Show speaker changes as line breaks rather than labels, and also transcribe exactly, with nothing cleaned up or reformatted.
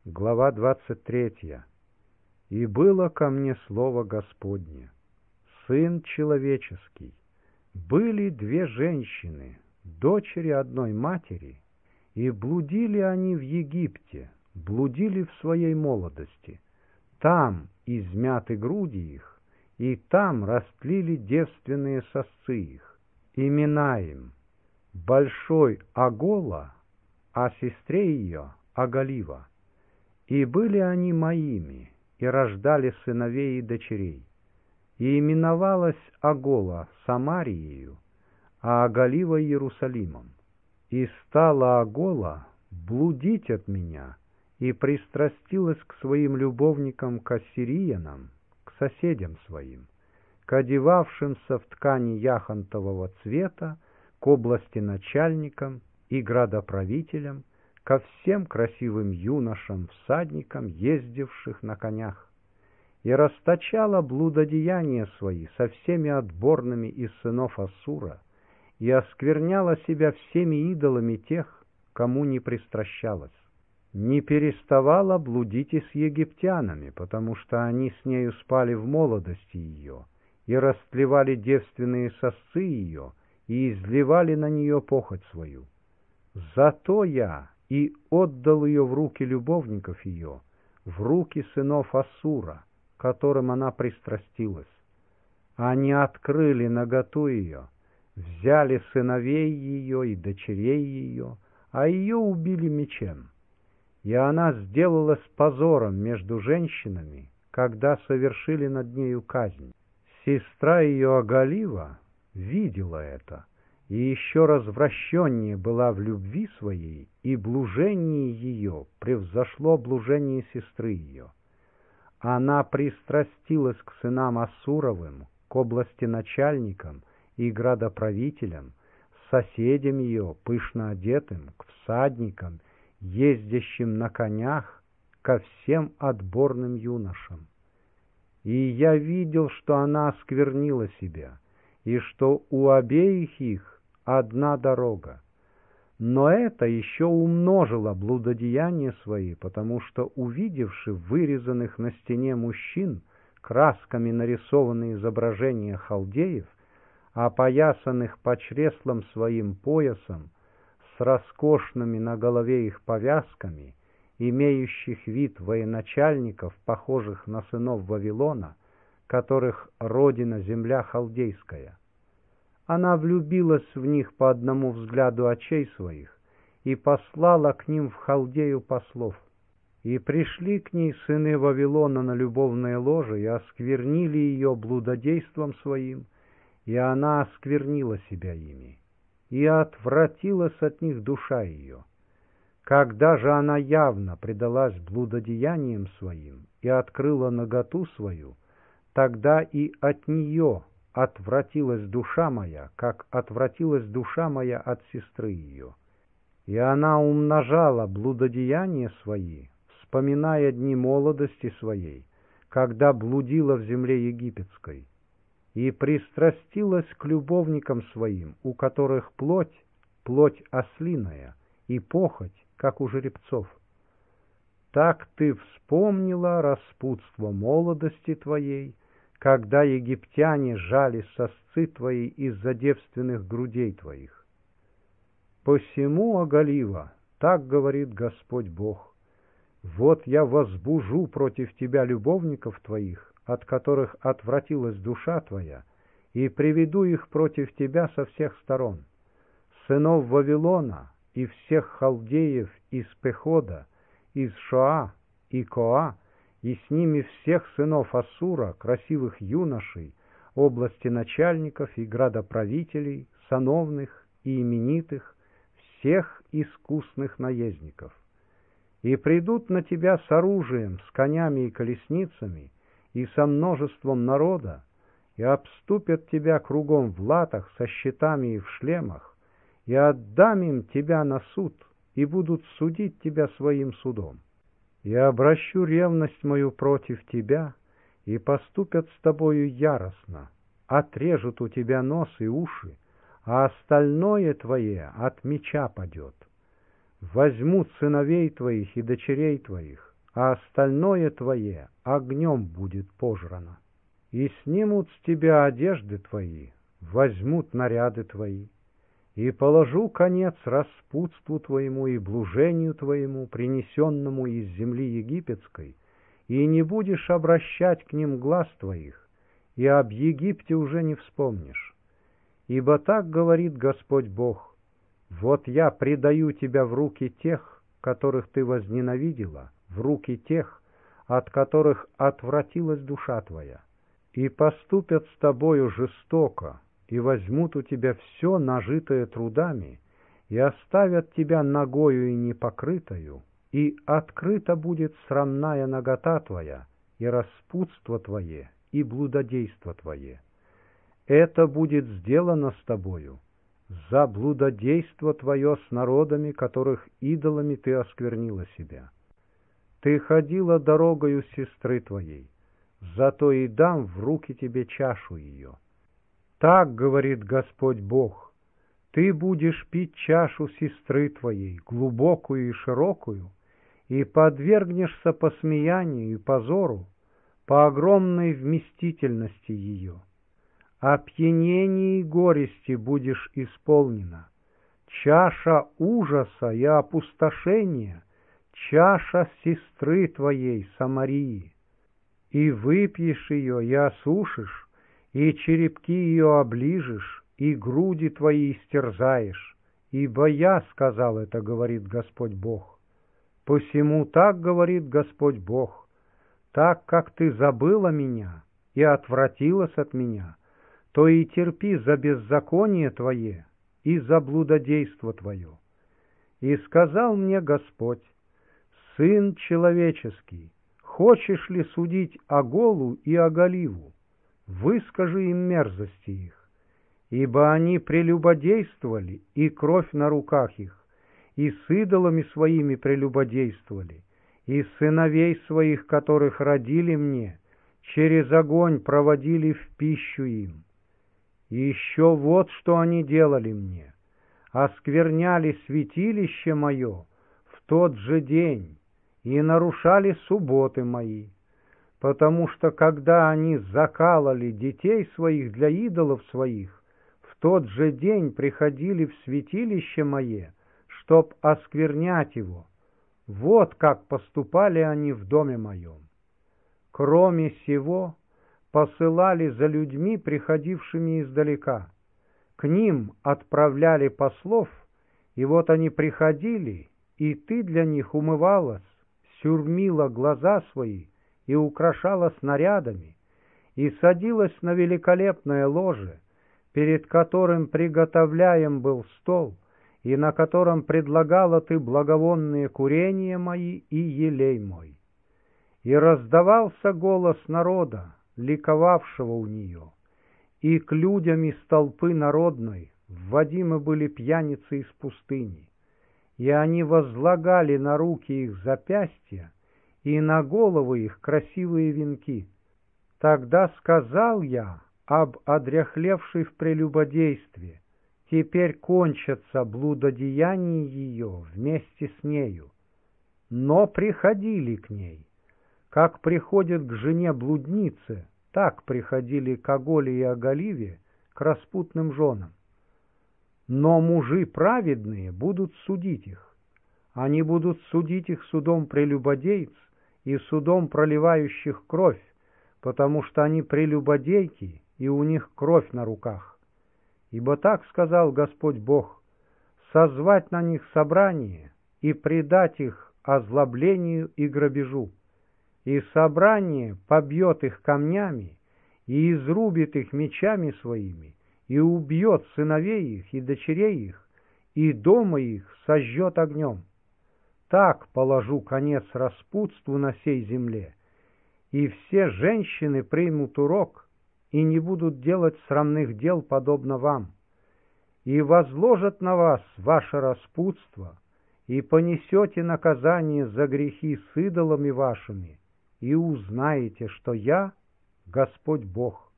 Глава двадцать третья. «И было ко мне слово Господне: Сын человеческий, были две женщины, дочери одной матери, и блудили они в Египте, блудили в своей молодости. Там измяты груди их, и там растлили девственные сосцы их. Имена им: большой Агола, а сестре ее Аголива. И были они моими, и рождали сыновей и дочерей. И именовалась Агола Самариею, а Аголива Иерусалимом. И стала Агола блудить от меня, и пристрастилась к своим любовникам, к ассириянам, к соседям своим, к одевавшимся в ткани яхонтового цвета, к области начальникам и градоправителям, ко всем красивым юношам-всадникам, ездивших на конях, и расточала блудодеяния свои со всеми отборными из сынов Ассура, и оскверняла себя всеми идолами тех, кому не пристращалась. Не переставала блудить и с египтянами, потому что они с нею спали в молодости ее, и растлевали девственные сосцы ее, и изливали на нее похоть свою. Зато я и отдал ее в руки любовников ее, в руки сынов Ассура, которым она пристрастилась. Они открыли наготу ее, взяли сыновей ее и дочерей ее, а ее убили мечем. И она сделалась позором между женщинами, когда совершили над нею казнь. Сестра ее Аголива видела это, и еще развращеннее была в любви своей, и блужение ее превзошло блужение сестры ее. Она пристрастилась к сынам Ассуровым, к области начальникам и градоправителям, соседям ее, пышно одетым, к всадникам, ездящим на конях, ко всем отборным юношам. И я видел, что она осквернила себя, и что у обеих их одна дорога. Но это еще умножило блудодеяния свои, потому что, увидевши вырезанных на стене мужчин красками нарисованные изображения халдеев, опоясанных по чреслам своим поясом, с роскошными на голове их повязками, имеющих вид военачальников, похожих на сынов Вавилона, которых родина земля халдейская, она влюбилась в них по одному взгляду очей своих и послала к ним в Халдею послов. И пришли к ней сыны Вавилона на любовное ложе и осквернили ее блудодейством своим, и она осквернила себя ими, и отвратилась от них душа ее. Когда же она явно предалась блудодеяниям своим и открыла наготу свою, тогда и от нее отвратилась душа моя, как отвратилась душа моя от сестры ее. И она умножала блудодеяния свои, вспоминая дни молодости своей, когда блудила в земле египетской, и пристрастилась к любовникам своим, у которых плоть, плоть ослиная, и похоть, как у жеребцов. Так ты вспомнила распутство молодости твоей, когда египтяне жали сосцы твои из-за девственных грудей твоих. Посему, Аголива, так говорит Господь Бог: вот я возбужу против тебя любовников твоих, от которых отвратилась душа твоя, и приведу их против тебя со всех сторон, сынов Вавилона и всех халдеев из Пехода, из Шоа и Коа, и с ними всех сынов Ассура, красивых юношей, области начальников и градоправителей, сановных и именитых, всех искусных наездников. И придут на тебя с оружием, с конями и колесницами, и со множеством народа, и обступят тебя кругом в латах, со щитами и в шлемах, и отдам им тебя на суд, и будут судить тебя своим судом. Я обращу ревность мою против тебя, и поступят с тобою яростно, отрежут у тебя нос и уши, а остальное твое от меча падет. Возьмут сыновей твоих и дочерей твоих, а остальное твое огнем будет пожрано. И снимут с тебя одежды твои, возьмут наряды твои, и положу конец распутству твоему и блужению твоему, принесенному из земли египетской, и не будешь обращать к ним глаз твоих, и об Египте уже не вспомнишь. Ибо так говорит Господь Бог: вот я предаю тебя в руки тех, которых ты возненавидела, в руки тех, от которых отвратилась душа твоя, и поступят с тобою жестоко, и возьмут у тебя все, нажитое трудами, и оставят тебя нагою и непокрытою, и открыта будет срамная нагота твоя, и распутство твое, и блудодейство твое. Это будет сделано с тобою за блудодейство твое с народами, которых идолами ты осквернила себя. Ты ходила дорогою сестры твоей, зато и дам в руки тебе чашу ее. Так говорит Господь Бог: ты будешь пить чашу сестры твоей, глубокую и широкую, и подвергнешься посмеянию и позору по огромной вместительности ее. Опьянение и горести будешь исполнена, чаша ужаса и опустошения, чаша сестры твоей Самарии. И выпьешь ее, и осушишь, и черепки ее оближешь, и груди твои истерзаешь. Ибо я сказал это, говорит Господь Бог. Посему так говорит Господь Бог: так как ты забыла меня и отвратилась от меня, то и терпи за беззаконие твое и за блудодейство твое. И сказал мне Господь: сын человеческий, хочешь ли судить Оголу и Оголиву? Выскажи им мерзости их, ибо они прелюбодействовали, и кровь на руках их, и с идолами своими прелюбодействовали, и сыновей своих, которых родили мне, через огонь проводили в пищу им. И еще вот что они делали мне: оскверняли святилище мое в тот же день и нарушали субботы мои, потому что когда они закалывали детей своих для идолов своих, в тот же день приходили в святилище мое, чтоб осквернять его. Вот как поступали они в доме моем. Кроме сего, посылали за людьми, приходившими издалека. К ним отправляли послов, и вот они приходили, и ты для них умывалась, сюрмила глаза свои и украшала снарядами, и садилась на великолепное ложе, перед которым приготовляем был стол, и на котором предлагала ты благовонные курения мои и елей мой. И раздавался голос народа, ликовавшего у нее, и к людям из толпы народной вводимы были пьяницы из пустыни, и они возлагали на руки их запястья и на головы их красивые венки. Тогда сказал я об одряхлевшей в прелюбодействе: теперь кончатся блудодеяния ее вместе с нею. Но приходили к ней, как приходят к жене блуднице, так приходили к Оголе и Оголиве, к распутным женам. Но мужи праведные будут судить их. Они будут судить их судом прелюбодейц и судом проливающих кровь, потому что они прелюбодейки, и у них кровь на руках. Ибо так сказал Господь Бог: созвать на них собрание и предать их озлоблению и грабежу. И собрание побьет их камнями, и изрубит их мечами своими, и убьет сыновей их и дочерей их, и дома их сожжет огнем. Так положу конец распутству на сей земле, и все женщины примут урок и не будут делать срамных дел, подобно вам, и возложат на вас ваше распутство, и понесете наказание за грехи с идолами вашими, и узнаете, что я Господь Бог.